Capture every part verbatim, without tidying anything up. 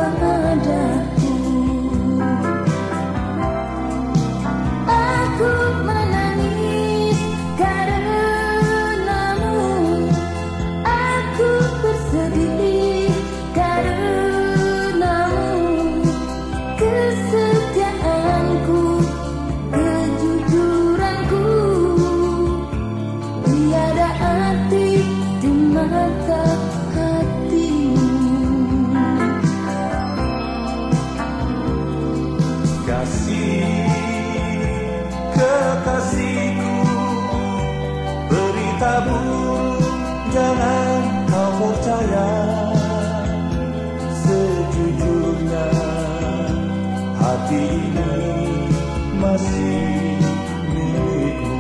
padaku. Aku menangis karenamu, aku bersedih karenamu. Kesetiaanku, kejujuranku, tiada arti di mata hatimu. Kasih kekasihku, berita buruk jangan kau percaya. Sejujurnya hati ini masih milikmu.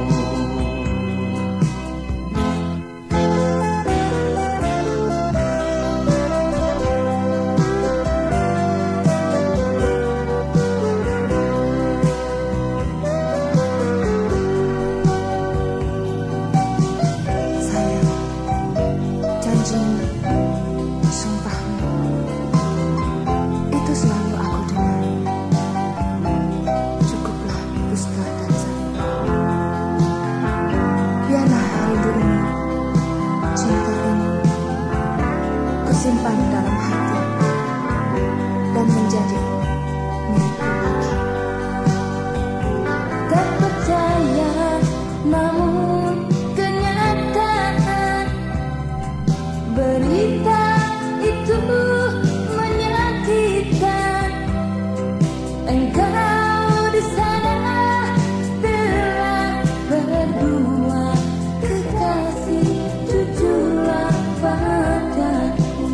Janjimu, sumpahmu, itu selalu aku dengar. Cukuplah Puspa dan saya. Biarlah rindu ini, cinta ini, kusimpan dalam hati dan menjadi milikku lagi. Tak percaya, namun kenyataan berita itu menyakitkan. Engkau di sana telah berdua, kekasih, jujurlah padaku.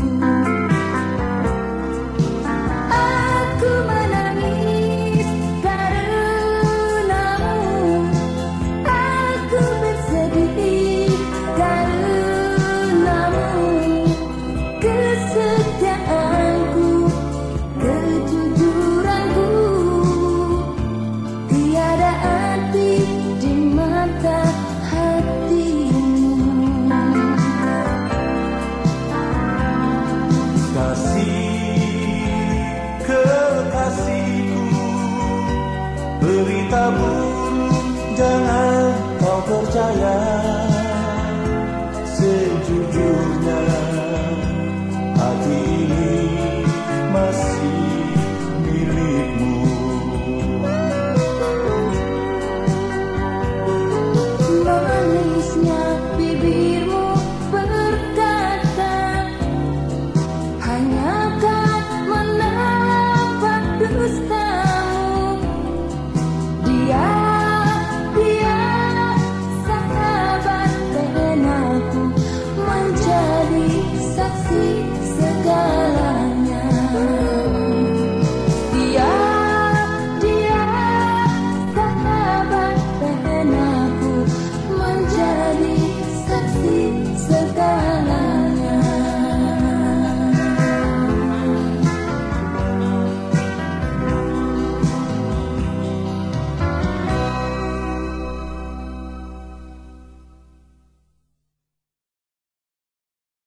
Aku menangis karenamu, aku bersedih karenamu. Kesetiaanku, kejujuranku, tiada arti di mata hatimu. Kasih kekasihku, berita buruk jangan kau percaya. Sejujurnya hati ini masih